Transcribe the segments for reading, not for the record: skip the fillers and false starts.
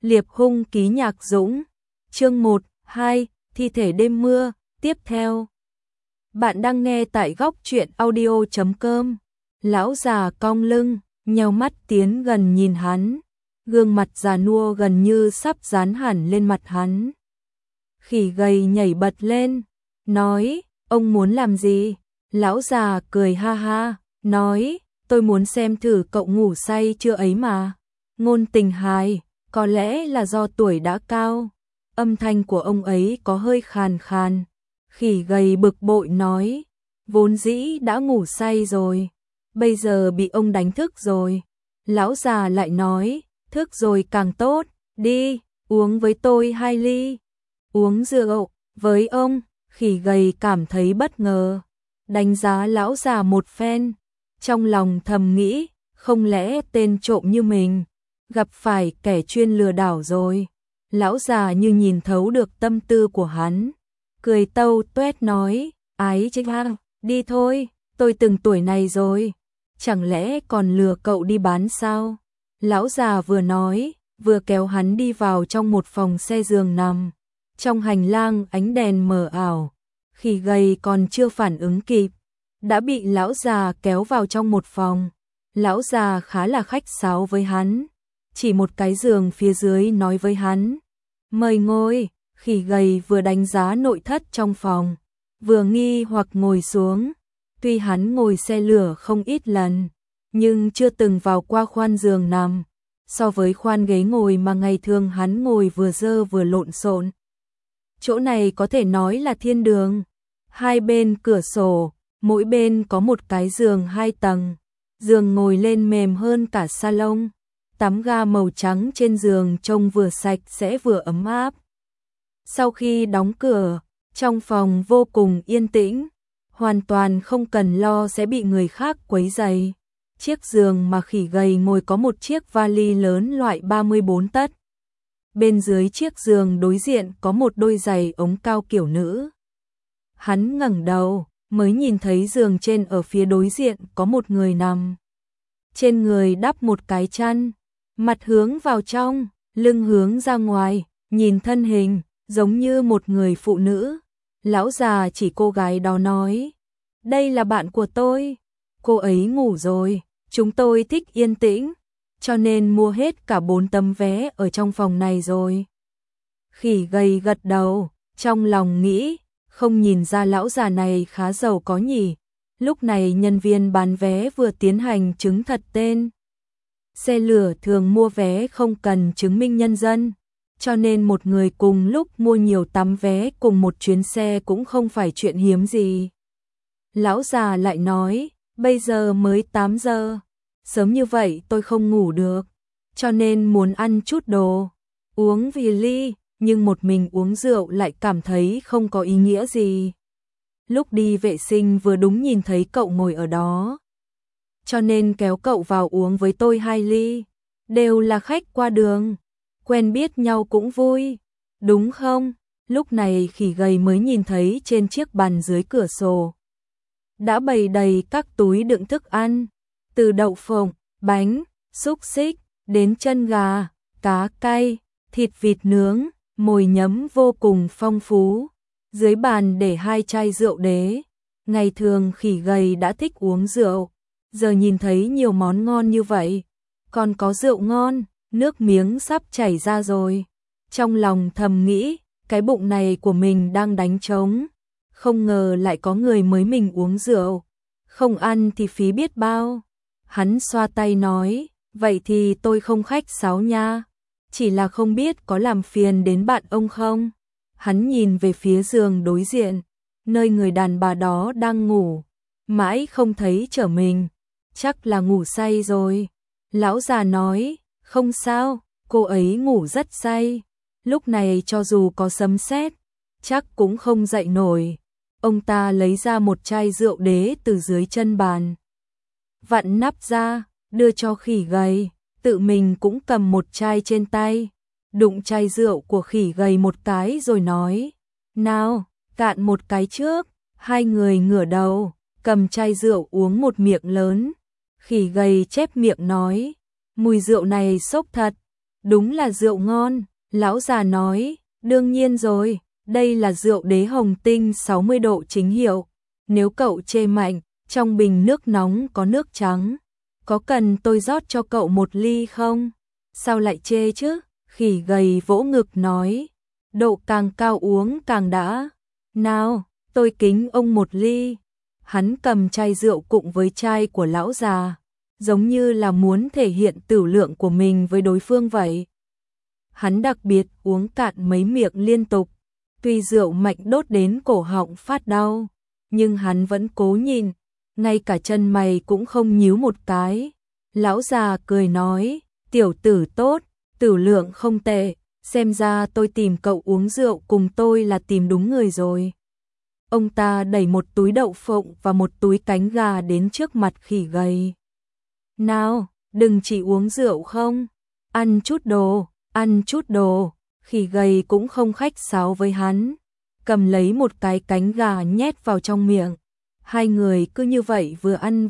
Liệp hung ký Nhạc Dũng. Chương 1, 2, thi thể đêm mưa, tiếp theo. Bạn đang nghe tại góc truyện audio.com. Lão già cong lưng, nheo mắt tiến gần nhìn hắn. Gương mặt già nua gần như sắp dán hẳn lên mặt hắn. Khỉ gầy nhảy bật lên, nói, ông muốn làm gì? Lão già cười ha ha, nói, tôi muốn xem thử cậu ngủ say chưa ấy mà. Ngôn Tình hài, có lẽ là do tuổi đã cao. Âm thanh của ông ấy có hơi khàn khàn. Khỉ gầy bực bội nói, vốn dĩ đã ngủ say rồi, bây giờ bị ông đánh thức rồi. Lão già lại nói, thức rồi càng tốt, đi, uống với tôi 2 ly. Uống rượu, với ông, khỉ gầy cảm thấy bất ngờ. Đánh giá lão già một phen, trong lòng thầm nghĩ, không lẽ tên trộm như mình, gặp phải kẻ chuyên lừa đảo rồi. Lão già như nhìn thấu được tâm tư của hắn, cười tâu tuét nói, ái chích hăng, đi thôi, tôi từng tuổi này rồi, chẳng lẽ còn lừa cậu đi bán sao? Lão già vừa nói, vừa kéo hắn đi vào trong một phòng xe giường nằm. Trong hành lang ánh đèn mờ ảo, khỉ gầy còn chưa phản ứng kịp, đã bị lão già kéo vào trong một phòng. Lão già khá là khách sáo với hắn, chỉ một cái giường phía dưới nói với hắn, mời ngồi. Khỉ gầy vừa đánh giá nội thất trong phòng, vừa nghi hoặc ngồi xuống. Tuy hắn ngồi xe lửa không ít lần, nhưng chưa từng vào qua khoan giường nằm. So với khoan ghế ngồi mà ngày thường hắn ngồi vừa dơ vừa lộn xộn, chỗ này có thể nói là thiên đường. Hai bên cửa sổ, mỗi bên có một cái giường 2 tầng. Giường ngồi lên mềm hơn cả salon. Tắm ga màu trắng trên giường trông vừa sạch sẽ vừa ấm áp. Sau khi đóng cửa, trong phòng vô cùng yên tĩnh, hoàn toàn không cần lo sẽ bị người khác quấy rầy. Chiếc giường mà khỉ gầy ngồi có một chiếc vali lớn loại 34 tấc. Bên dưới chiếc giường đối diện có một đôi giày ống cao kiểu nữ. Hắn ngẩng đầu, mới nhìn thấy giường trên ở phía đối diện có một người nằm. Trên người đắp một cái chăn, mặt hướng vào trong, lưng hướng ra ngoài, nhìn thân hình giống như một người phụ nữ. Lão già chỉ cô gái đó nói, đây là bạn của tôi, cô ấy ngủ rồi, chúng tôi thích yên tĩnh, cho nên mua hết cả 4 tấm vé ở trong phòng này rồi. Khỉ gầy gật đầu, trong lòng nghĩ, không nhìn ra lão già này khá giàu có nhỉ. Lúc này nhân viên bán vé vừa tiến hành chứng thật tên. Xe lửa thường mua vé không cần chứng minh nhân dân, cho nên một người cùng lúc mua nhiều tấm vé cùng một chuyến xe cũng không phải chuyện hiếm gì. Lão già lại nói, bây giờ mới 8 giờ, sớm như vậy tôi không ngủ được, cho nên muốn ăn chút đồ, uống vì ly, nhưng một mình uống rượu lại cảm thấy không có ý nghĩa gì. Lúc đi vệ sinh vừa đúng nhìn thấy cậu ngồi ở đó, cho nên kéo cậu vào uống với tôi 2 ly, đều là khách qua đường, quen biết nhau cũng vui, đúng không? Lúc này khỉ gầy mới nhìn thấy trên chiếc bàn dưới cửa sổ đã bày đầy các túi đựng thức ăn, từ đậu phộng, bánh, xúc xích, đến chân gà, cá cay, thịt vịt nướng, mồi nhấm vô cùng phong phú. Dưới bàn để 2 chai rượu đế. Ngày thường khỉ gầy đã thích uống rượu, giờ nhìn thấy nhiều món ngon như vậy, còn có rượu ngon, nước miếng sắp chảy ra rồi. Trong lòng thầm nghĩ, cái bụng này của mình đang đánh trống, không ngờ lại có người mới mình uống rượu, không ăn thì phí biết bao. Hắn xoa tay nói, vậy thì tôi không khách sáo nha, chỉ là không biết có làm phiền đến bạn ông không? Hắn nhìn về phía giường đối diện, nơi người đàn bà đó đang ngủ, mãi không thấy trở mình, chắc là ngủ say rồi. Lão già nói, không sao, cô ấy ngủ rất say, lúc này cho dù có sấm sét, chắc cũng không dậy nổi. Ông ta lấy ra một chai rượu đế từ dưới chân bàn, vặn nắp ra, đưa cho khỉ gầy, tự mình cũng cầm một chai trên tay, đụng chai rượu của khỉ gầy một cái rồi nói, nào, cạn một cái trước. Hai người ngửa đầu, cầm chai rượu uống một miệng lớn. Khỉ gầy chép miệng nói, mùi rượu này xốc thật, Đúng là rượu ngon, lão già nói, đương nhiên rồi, đây là rượu đế hồng tinh 60 độ chính hiệu. Nếu cậu chê mạnh, trong bình nước nóng có nước trắng. Có cần tôi rót cho cậu một ly không? Sao lại chê chứ? Khỉ gầy vỗ ngực nói. Độ càng cao uống càng đã. Nào, tôi kính ông một ly. Hắn cầm chai rượu cùng với chai của lão già, giống như là muốn thể hiện tửu lượng của mình với đối phương vậy. Hắn đặc biệt uống cạn mấy miệng liên tục. Tuy rượu mạnh đốt đến cổ họng phát đau, nhưng hắn vẫn cố nhìn, ngay cả chân mày cũng không nhíu một cái. Lão già cười nói, tiểu tử tốt, tửu lượng không tệ, xem ra tôi tìm cậu uống rượu cùng tôi là tìm đúng người rồi. Ông ta đẩy một túi đậu phộng và một túi cánh gà đến trước mặt khỉ gầy. Nào, đừng chỉ uống rượu không, ăn chút đồ, ăn chút đồ. Khỉ gầy cũng không khách sáo với hắn, cầm lấy một cái cánh gà nhét vào trong miệng. Hai người cứ như vậy vừa ăn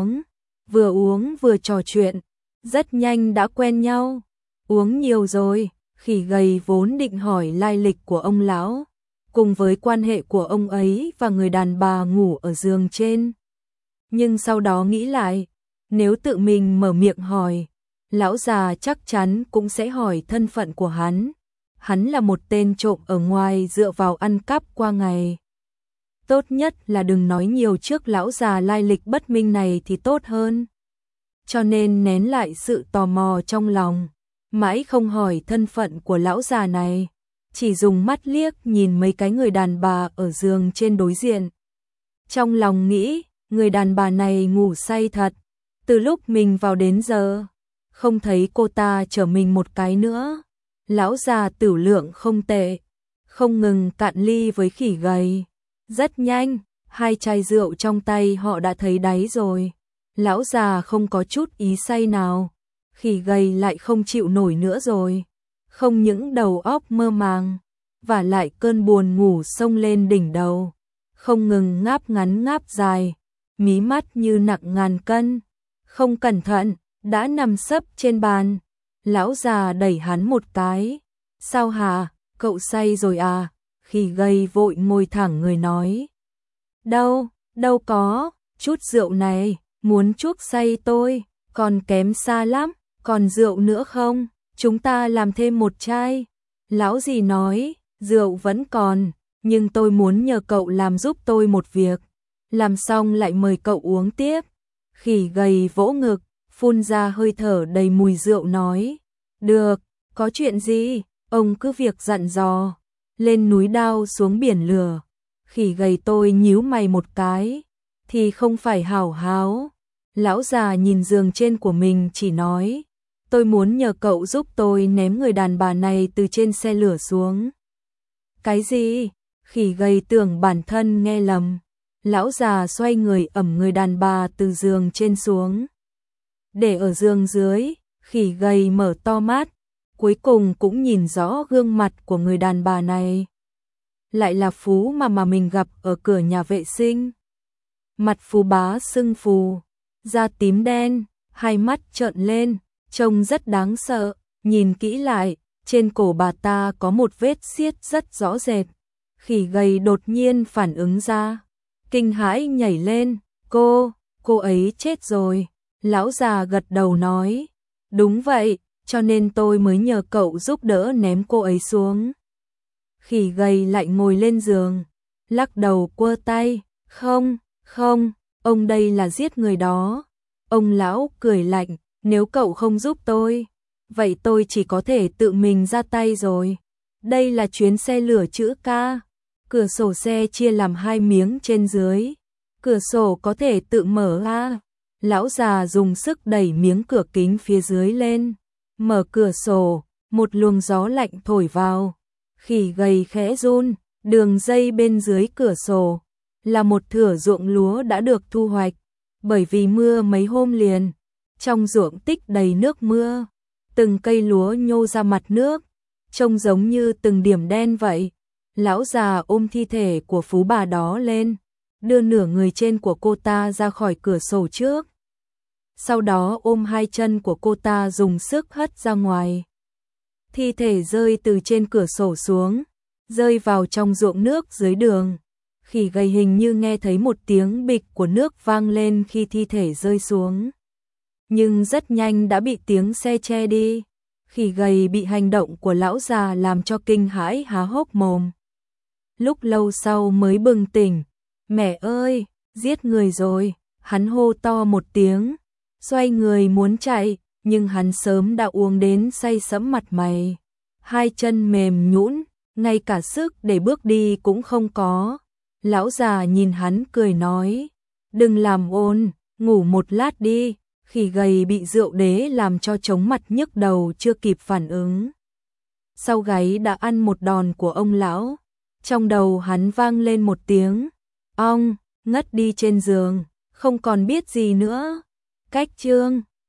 vừa uống vừa trò chuyện, rất nhanh đã quen nhau. Uống nhiều rồi, khỉ gầy vốn định hỏi lai lịch của ông lão, cùng với quan hệ của ông ấy và người đàn bà ngủ ở giường trên. Nhưng sau đó nghĩ lại, nếu tự mình mở miệng hỏi, lão già chắc chắn cũng sẽ hỏi thân phận của hắn. Hắn là một tên trộm ở ngoài dựa vào ăn cắp qua ngày. Tốt nhất là đừng nói nhiều trước lão già lai lịch bất minh này thì tốt hơn. Cho nên nén lại sự tò mò trong lòng, mãi không hỏi thân phận của lão già này, chỉ dùng mắt liếc nhìn mấy cái người đàn bà ở giường trên đối diện. Trong lòng nghĩ, người đàn bà này ngủ say thật, từ lúc mình vào đến giờ, không thấy cô ta chở mình một cái nữa. Lão già tửu lượng không tệ, không ngừng cạn ly với khỉ gầy. Rất nhanh, hai chai rượu trong tay họ đã thấy đáy rồi. Lão già không có chút ý say nào, khỉ gầy lại không chịu nổi nữa rồi. Không những đầu óc mơ màng, và lại cơn buồn ngủ xông lên đỉnh đầu, không ngừng ngáp ngắn ngáp dài, mí mắt như nặng ngàn cân. Không cẩn thận, đã nằm sấp trên bàn. Lão già đẩy hắn một cái. Sao hả, cậu say rồi à? Khỉ gầy vội ngồi thẳng người nói. Đâu có, chút rượu này, muốn chuốc say tôi, còn kém xa lắm, còn rượu nữa không? Chúng ta làm thêm một chai. Lão gì nói, rượu vẫn còn, nhưng tôi muốn nhờ cậu làm giúp tôi một việc. Làm xong lại mời cậu uống tiếp. Khỉ gầy vỗ ngực, phun ra hơi thở đầy mùi rượu nói. Được, có chuyện gì, ông cứ việc dặn dò. Lên núi đao xuống biển lửa. Khỉ gầy tôi nhíu mày một cái, thì không phải hảo háo. Lão già nhìn giường trên của mình chỉ nói, tôi muốn nhờ cậu giúp tôi ném người đàn bà này từ trên xe lửa xuống. Cái gì? Khỉ gầy tưởng bản thân nghe lầm. Lão già xoay người ẩm người đàn bà từ giường trên xuống. Để ở giường dưới, khỉ gầy mở to mắt, cuối cùng cũng nhìn rõ gương mặt của người đàn bà này. Lại là Phú mà mình gặp ở cửa nhà vệ sinh. Mặt Phú bá sưng phù, da tím đen, hai mắt trợn lên, trông rất đáng sợ. Nhìn kỹ lại, trên cổ bà ta có một vết xiết rất rõ rệt. Khỉ gầy đột nhiên phản ứng ra, kinh hãi nhảy lên. Cô ấy chết rồi. Lão già gật đầu nói, đúng vậy, cho nên tôi mới nhờ cậu giúp đỡ ném cô ấy xuống. Khỉ gầy lại ngồi lên giường, lắc đầu quơ tay, không, ông đây là giết người đó. Ông lão cười lạnh, nếu cậu không giúp tôi, vậy tôi chỉ có thể tự mình ra tay rồi. Đây là chuyến xe lửa chữ K, cửa sổ xe chia làm hai miếng trên dưới, cửa sổ có thể tự mở ra. Lão già dùng sức đẩy miếng cửa kính phía dưới lên, mở cửa sổ, một luồng gió lạnh thổi vào. Khỉ gầy khẽ run, đường dây bên dưới cửa sổ là một thửa ruộng lúa đã được thu hoạch, bởi vì mưa mấy hôm liền, trong ruộng tích đầy nước mưa, từng cây lúa nhô ra mặt nước, trông giống như từng điểm đen vậy. Lão già ôm thi thể của phú bà đó lên, đưa nửa người trên của cô ta ra khỏi cửa sổ trước. Sau đó ôm hai chân của cô ta dùng sức hất ra ngoài. thi thể rơi từ trên cửa sổ xuống, rơi vào trong ruộng nước dưới đường. Khỉ gầy hình như nghe thấy một tiếng bịch của nước vang lên khi thi thể rơi xuống. Nhưng rất nhanh đã bị tiếng xe che đi. Khỉ gầy bị hành động của lão già làm cho kinh hãi há hốc mồm. Lúc lâu sau mới bừng tỉnh. Mẹ ơi, giết người rồi, hắn hô to một tiếng, xoay người muốn chạy, nhưng hắn sớm đã uống đến say sẫm mặt mày. Hai chân mềm nhũn, ngay cả sức để bước đi cũng không có. Lão già nhìn hắn cười nói, đừng làm ồn, ngủ một lát đi. Khỉ gầy bị rượu đế làm cho chóng mặt nhức đầu chưa kịp phản ứng. Sau gáy đã ăn một đòn của ông lão, trong đầu hắn vang lên một tiếng, ong, ngất đi trên giường, không còn biết gì nữa. Cách chương